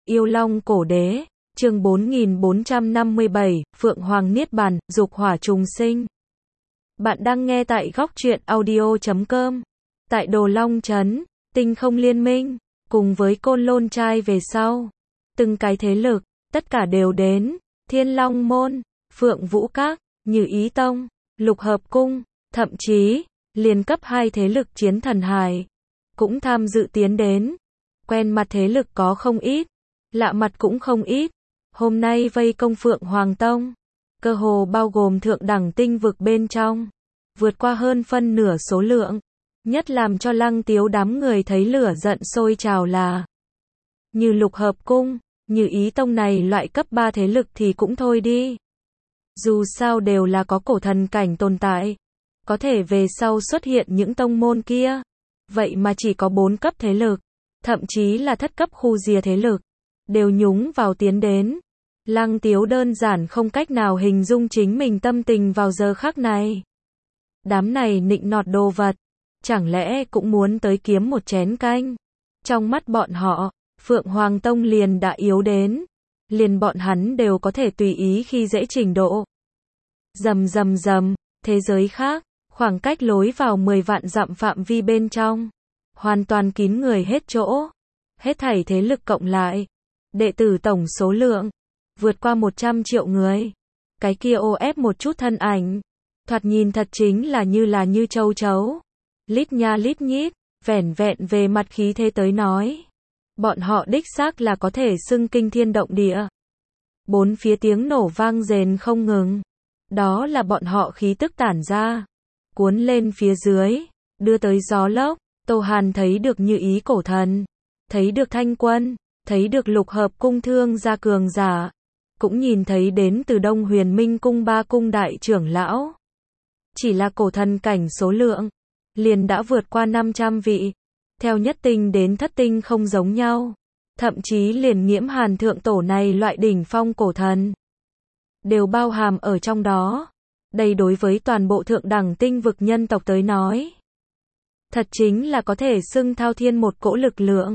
Yêu Long Cổ Đế, chương 4457, Phượng Hoàng Niết Bàn, Dục Hỏa Trùng Sinh. Bạn đang nghe tại Góc Truyện Audio.com. Tại Đồ Long Trấn, Tinh Không Liên Minh, cùng với Côn Lôn Trai về sau. Từng cái thế lực, tất cả đều đến. Thiên Long Môn, Phượng Vũ Các, Như Ý Tông, Lục Hợp Cung, thậm chí, liền cấp 2 thế lực Chiến Thần Hải, cũng tham dự tiến đến. Quen mặt thế lực có không ít, lạ mặt cũng không ít. Hôm nay vây công Phượng Hoàng Tông, cơ hồ bao gồm thượng đẳng tinh vực bên trong, vượt qua hơn phân nửa số lượng. Nhất làm cho Lăng Tiếu đám người thấy lửa giận sôi trào là Như Lục Hợp Cung, Như Ý Tông này loại cấp 3 thế lực thì cũng thôi đi. Dù sao đều là có cổ thần cảnh tồn tại, có thể về sau xuất hiện những tông môn kia. Vậy mà chỉ có 4 cấp thế lực, thậm chí là thất cấp khu rìa thế lực, đều nhúng vào tiến đến. Lăng Tiếu đơn giản không cách nào hình dung chính mình tâm tình vào giờ khắc này. Đám này nịnh nọt đồ vật, chẳng lẽ cũng muốn tới kiếm một chén canh? Trong mắt bọn họ, Phượng Hoàng Tông liền đã yếu đến, liền bọn hắn đều có thể tùy ý khi dễ trình độ. Rầm rầm rầm, thế giới khác, khoảng cách lối vào 10 vạn dặm phạm vi bên trong, hoàn toàn kín người hết chỗ. Hết thảy thế lực cộng lại, đệ tử tổng số lượng vượt qua 100 triệu người. Cái kia ô ép một chút thân ảnh, thoạt nhìn thật chính là như châu chấu, lít nha lít nhít. Vẻn vẹn về mặt khí thế tới nói, bọn họ đích xác là có thể xưng kinh thiên động địa. Bốn phía tiếng nổ vang rền không ngừng, đó là bọn họ khí tức tản ra, cuốn lên phía dưới, đưa tới gió lốc. Tô Hàn thấy được Như Ý cổ thần, thấy được Thanh Quân, thấy được Lục Hợp Cung thương gia cường giả, cũng nhìn thấy đến từ Đông Huyền Minh Cung 3 cung đại trưởng lão. Chỉ là cổ thần cảnh số lượng, liền đã vượt qua 500 vị. Theo nhất tinh đến thất tinh không giống nhau, thậm chí liền Nghiễm Hàn thượng tổ này loại đỉnh phong cổ thần, đều bao hàm ở trong đó. Đây đối với toàn bộ thượng đẳng tinh vực nhân tộc tới nói, thật chính là có thể xưng thao thiên một cỗ lực lượng.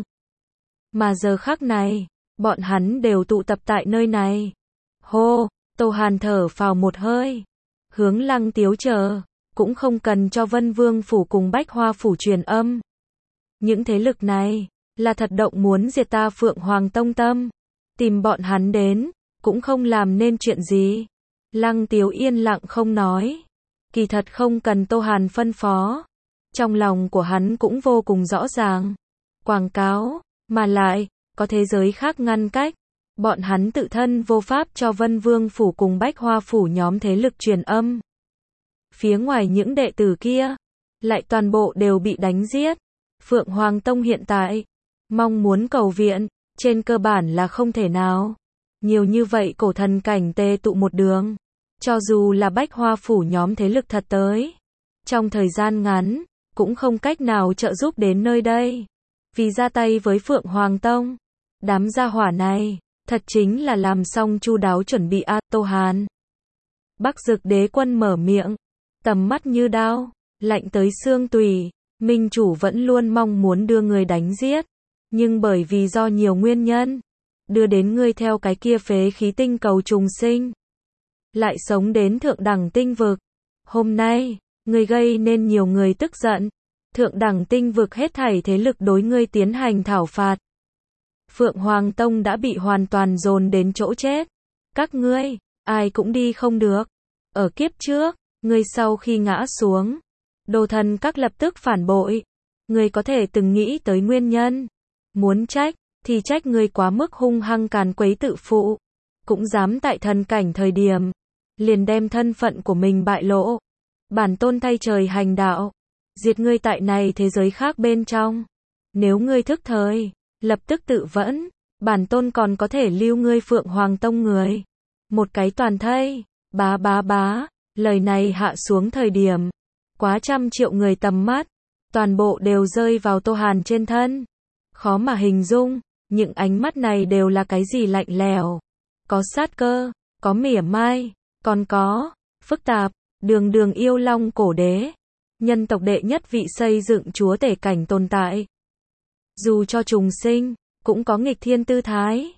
Mà giờ khắc này, bọn hắn đều tụ tập tại nơi này. Hô, Tô Hàn thở phào một hơi, hướng Lăng Tiếu chờ, cũng không cần cho Vân Vương phủ cùng Bách Hoa phủ truyền âm. Những thế lực này, là thật động muốn diệt ta Phượng Hoàng Tông tâm. Tìm bọn hắn đến, cũng không làm nên chuyện gì. Lăng Tiếu yên lặng không nói. Kỳ thật không cần Tô Hàn phân phó. Trong lòng của hắn cũng vô cùng rõ ràng. Quảng cáo, mà lại, có thế giới khác ngăn cách. Bọn hắn tự thân vô pháp cho Vân Vương phủ cùng Bách Hoa phủ nhóm thế lực truyền âm. Phía ngoài những đệ tử kia, lại toàn bộ đều bị đánh giết. Phượng Hoàng Tông hiện tại, mong muốn cầu viện, trên cơ bản là không thể nào. Nhiều như vậy cổ thần cảnh tề tụ một đường, cho dù là Bách Hoa phủ nhóm thế lực thật tới, trong thời gian ngắn, cũng không cách nào trợ giúp đến nơi đây. Vì ra tay với Phượng Hoàng Tông, đám gia hỏa này, thật chính là làm xong chu đáo chuẩn bị. Tô Hàn. Bắc Dực Đế Quân mở miệng, tầm mắt như đao, lạnh tới xương tủy. Minh chủ vẫn luôn mong muốn đưa người đánh giết, nhưng bởi vì do nhiều nguyên nhân, đưa đến ngươi theo cái kia phế khí tinh cầu trùng sinh, lại sống đến thượng đẳng tinh vực. Hôm nay, ngươi gây nên nhiều người tức giận, thượng đẳng tinh vực hết thảy thế lực đối ngươi tiến hành thảo phạt. Phượng Hoàng Tông đã bị hoàn toàn dồn đến chỗ chết. Các ngươi, ai cũng đi không được. Ở kiếp trước, ngươi sau khi ngã xuống, Đồ Thần Các lập tức phản bội. Ngươi có thể từng nghĩ tới nguyên nhân. Muốn trách, thì trách ngươi quá mức hung hăng càn quấy tự phụ. Cũng dám tại thần cảnh thời điểm, liền đem thân phận của mình bại lộ. Bản tôn thay trời hành đạo, diệt ngươi tại này thế giới khác bên trong. Nếu ngươi thức thời, lập tức tự vẫn, bản tôn còn có thể lưu ngươi Phượng Hoàng Tông người. Một cái toàn thây, bá. Lời này hạ xuống thời điểm, quá trăm triệu người tầm mắt, toàn bộ đều rơi vào Tô Hàn trên thân. Khó mà hình dung, những ánh mắt này đều là cái gì lạnh lẽo, có sát cơ, có mỉa mai, còn có phức tạp. Đường Yêu Long Cổ Đế, nhân tộc đệ nhất vị xây dựng chúa tể cảnh tồn tại. Dù cho trùng sinh, cũng có nghịch thiên tư thái.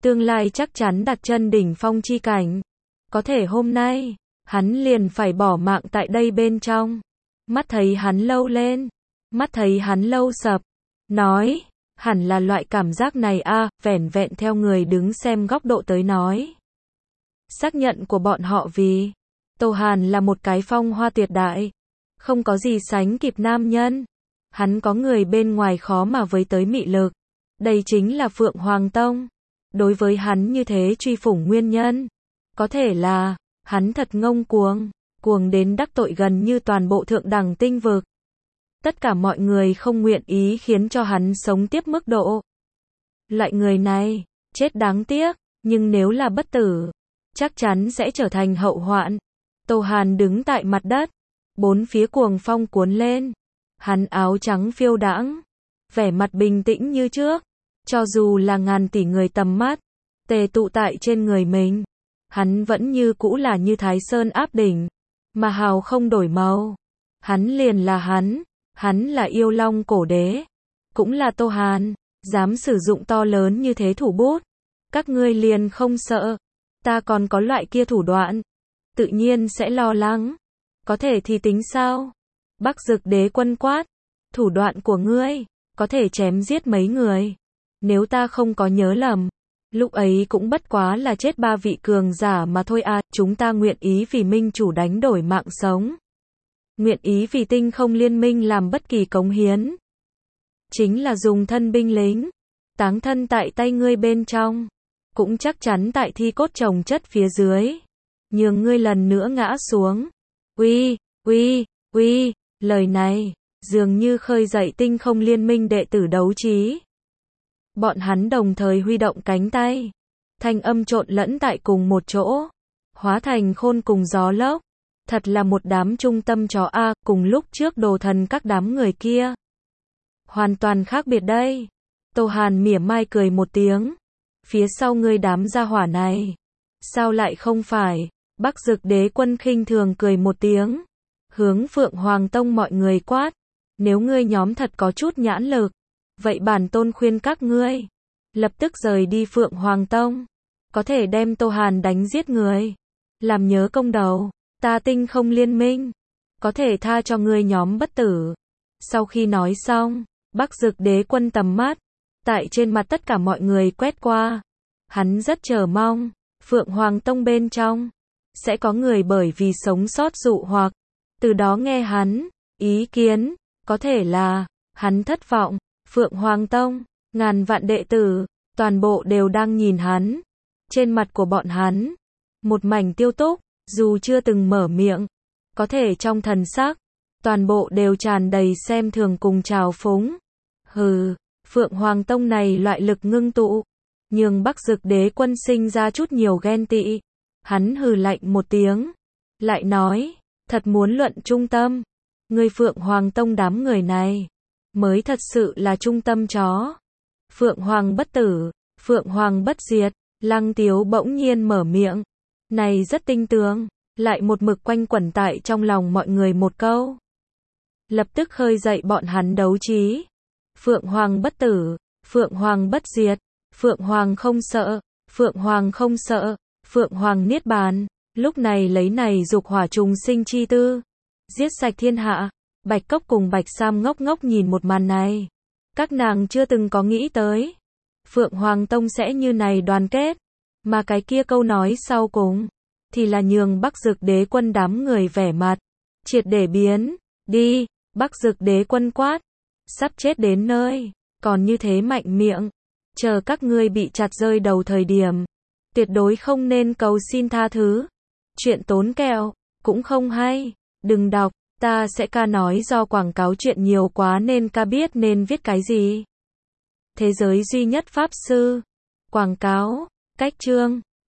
Tương lai chắc chắn đặt chân đỉnh phong chi cảnh. Có thể hôm nay, hắn liền phải bỏ mạng tại đây bên trong. Mắt thấy hắn lâu lên, mắt thấy hắn lâu sập. Nói, hẳn là loại cảm giác này a, vẻn vẹn theo người đứng xem góc độ tới nói. Xác nhận của bọn họ vì Tô Hàn là một cái phong hoa tuyệt đại, không có gì sánh kịp nam nhân. Hắn có người bên ngoài khó mà với tới mị lực. Đây chính là Phượng Hoàng Tông. Đối với hắn như thế truy phủng nguyên nhân, có thể là hắn thật ngông cuồng, cuồng đến đắc tội gần như toàn bộ thượng đẳng tinh vực. Tất cả mọi người không nguyện ý khiến cho hắn sống tiếp mức độ. Loại người này, chết đáng tiếc, nhưng nếu là bất tử, chắc chắn sẽ trở thành hậu hoạn. Tô Hàn đứng tại mặt đất, bốn phía cuồng phong cuốn lên. Hắn áo trắng phiêu đãng, vẻ mặt bình tĩnh như trước. Cho dù là ngàn tỷ người tầm mắt tề tụ tại trên người mình, hắn vẫn như cũ là như Thái Sơn áp đỉnh, mà hào không đổi màu. Hắn liền là hắn là yêu long cổ đế, cũng là Tô Hàn, dám sử dụng to lớn như thế thủ bút. Các ngươi liền không sợ, ta còn có loại kia thủ đoạn, tự nhiên sẽ lo lắng. Có thể thì tính sao? Bắc Dực Đế Quân quát, thủ đoạn của ngươi, có thể chém giết mấy người. Nếu ta không có nhớ lầm, lúc ấy cũng bất quá là chết 3 vị cường giả mà thôi à, chúng ta nguyện ý vì minh chủ đánh đổi mạng sống. Nguyện ý vì tinh không liên minh làm bất kỳ cống hiến. Chính là dùng thân binh lính, táng thân tại tay ngươi bên trong, cũng chắc chắn tại thi cốt chồng chất phía dưới, nhường ngươi lần nữa ngã xuống. Uy, lời này, dường như khơi dậy tinh không liên minh đệ tử đấu trí. Bọn hắn đồng thời huy động cánh tay, thanh âm trộn lẫn tại cùng một chỗ, hóa thành khôn cùng gió lốc. Thật là một đám trung tâm chó a, cùng lúc trước đồ thần các đám người kia. Hoàn toàn khác biệt đây. Tô Hàn mỉa mai cười một tiếng. Phía sau ngươi đám gia hỏa này, sao lại không phải? Bắc Dực Đế Quân khinh thường cười một tiếng, hướng Phượng Hoàng Tông mọi người quát, nếu ngươi nhóm thật có chút nhãn lực, vậy bản tôn khuyên các ngươi lập tức rời đi Phượng Hoàng Tông, có thể đem Tô Hàn đánh giết người, làm nhớ công đầu. Ta tinh không liên minh, có thể tha cho ngươi nhóm bất tử. Sau khi nói xong, Bắc Dực Đế Quân tầm mắt tại trên mặt tất cả mọi người quét qua. Hắn rất chờ mong, Phượng Hoàng Tông bên trong sẽ có người bởi vì sống sót dụ hoặc, từ đó nghe hắn ý kiến, có thể là hắn thất vọng. Phượng Hoàng Tông, ngàn vạn đệ tử, toàn bộ đều đang nhìn hắn. Trên mặt của bọn hắn, một mảnh tiêu túc. Dù chưa từng mở miệng, có thể trong thần sắc, toàn bộ đều tràn đầy xem thường cùng trào phúng. Hừ, Phượng Hoàng Tông này loại lực ngưng tụ, nhường Bắc Dực Đế Quân sinh ra chút nhiều ghen tị. Hắn hừ lạnh một tiếng, lại nói, thật muốn luận trung tâm, người Phượng Hoàng Tông đám người này, mới thật sự là trung tâm chó. Phượng Hoàng bất tử, Phượng Hoàng bất diệt, Lăng Tiếu bỗng nhiên mở miệng. Này rất tinh tường, lại một mực quanh quẩn tại trong lòng mọi người một câu. Lập tức khơi dậy bọn hắn đấu trí. Phượng Hoàng bất tử, Phượng Hoàng bất diệt, Phượng Hoàng không sợ, Phượng Hoàng không sợ, Phượng Hoàng niết bàn. Lúc này lấy này dục hỏa trùng sinh chi tư, giết sạch thiên hạ. Bạch Cốc cùng Bạch Sam ngốc ngốc nhìn một màn này. Các nàng chưa từng có nghĩ tới Phượng Hoàng Tông sẽ như này đoàn kết. Mà cái kia câu nói sau cùng, thì là nhường Bắc Dực Đế Quân đám người vẻ mặt triệt để biến. Đi, Bắc Dực Đế Quân quát, sắp chết đến nơi, còn như thế mạnh miệng, chờ các ngươi bị chặt rơi đầu thời điểm, tuyệt đối không nên cầu xin tha thứ. Chuyện tốn kẹo, cũng không hay, đừng đọc, ta sẽ ca nói do quảng cáo chuyện nhiều quá nên ca biết nên viết cái gì. Thế giới duy nhất pháp sư, quảng cáo, cách chương.